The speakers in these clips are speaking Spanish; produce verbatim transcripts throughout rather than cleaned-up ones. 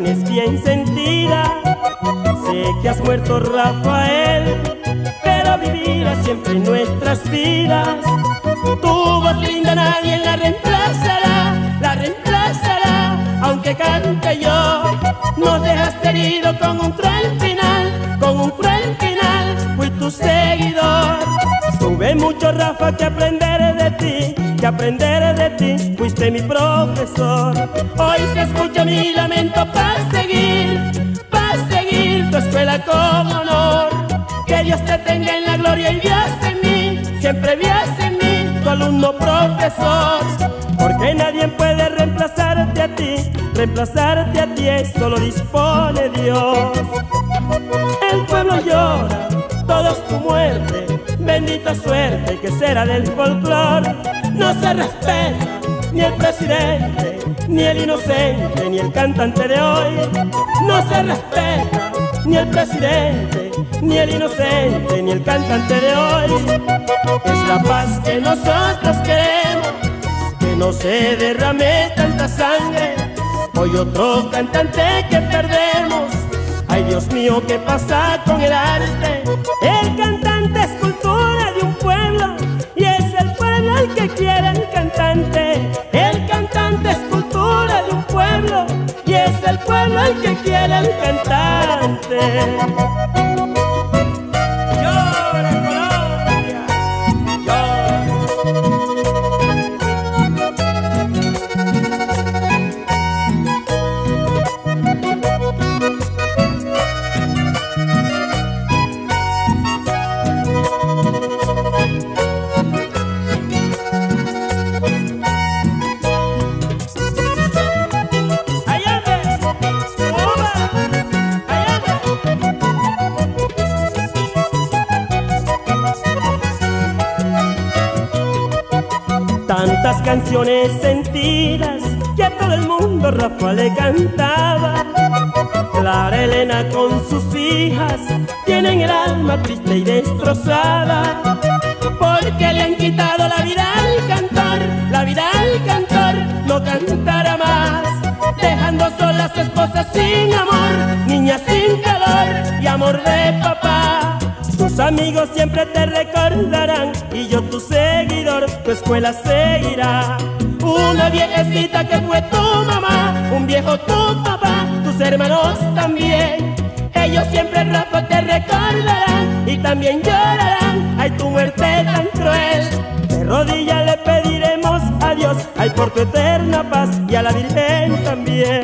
tienes bien sentida. Sé que has muerto, Rafael, pero vivirás siempre en nuestras vidas. Tu voz linda nadie la reemplazará, la reemplazará. Aunque cante yo, nos dejaste herido con un cruel final, con un cruel final. Fui tu seguidor. Tuve mucho, Rafa, que aprender de ti, que aprender de ti. Fuiste mi profesor. Hoy se escucha mi lamento para seguir, para seguir tu escuela con honor. Que Dios te tenga en la gloria y veas en mí, siempre veas en mí, tu alumno profesor. Porque nadie puede reemplazarte a ti, reemplazarte a ti, solo dispone Dios. El pueblo llora, todos tu muerte, bendita suerte que será del folclor. No se respeta ni el presidente, ni el inocente, ni el cantante de hoy. No se respeta ni el presidente, ni el inocente, ni el cantante de hoy. Es la paz que nosotros queremos, que no se derrame tanta sangre. Hoy otro cantante que perdemos. Ay, Dios mío, ¿qué pasa con el arte? El cantante es cultura de un pueblo, y es el pueblo el que quiere al cantante. El cantante es cultura de un pueblo, y es el pueblo el que quiere al cantante. Llora Colombia, llora. Tantas canciones sentidas que a todo el mundo Rafa le cantaba. Clara Elena con sus hijas tienen el alma triste y destrozada, porque le han quitado la vida al cantor, la vida al cantor. No cantará más, dejando sola a su esposa sin amor, niña sin calor y amor de papá. Tus amigos siempre te recordarán, y yo tu seguidor, tu escuela seguirá. Una viejecita que fue tu mamá, un viejo tu papá, tus hermanos también. Ellos siempre, Rafa, te recordarán y también llorarán. Ay, tu muerte tan cruel. De rodillas le pediremos a Dios, ay, por tu eterna paz, y a la Virgen también.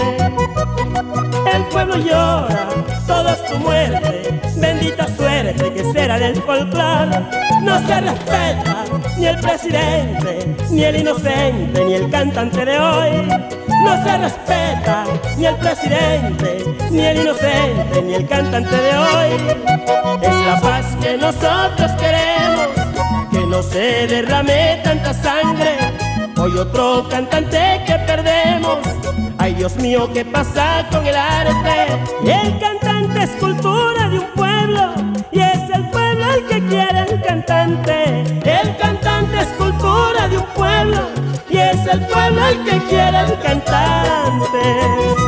El pueblo llora, todo es tu muerte, bendita suerte que será del folclor. No se respeta ni el presidente, ni el inocente, ni el cantante de hoy. No se respeta ni el presidente, ni el inocente, ni el cantante de hoy. Es la paz que nosotros queremos, que no se derrame tanta sangre. Hoy otro cantante que perdemos. Ay, Dios mío, ¿qué pasa con el arte? El cantante es cultura de un pueblo, y es el pueblo el que quiere al cantante. El cantante es cultura de un pueblo, y es el pueblo el que quiere al cantante.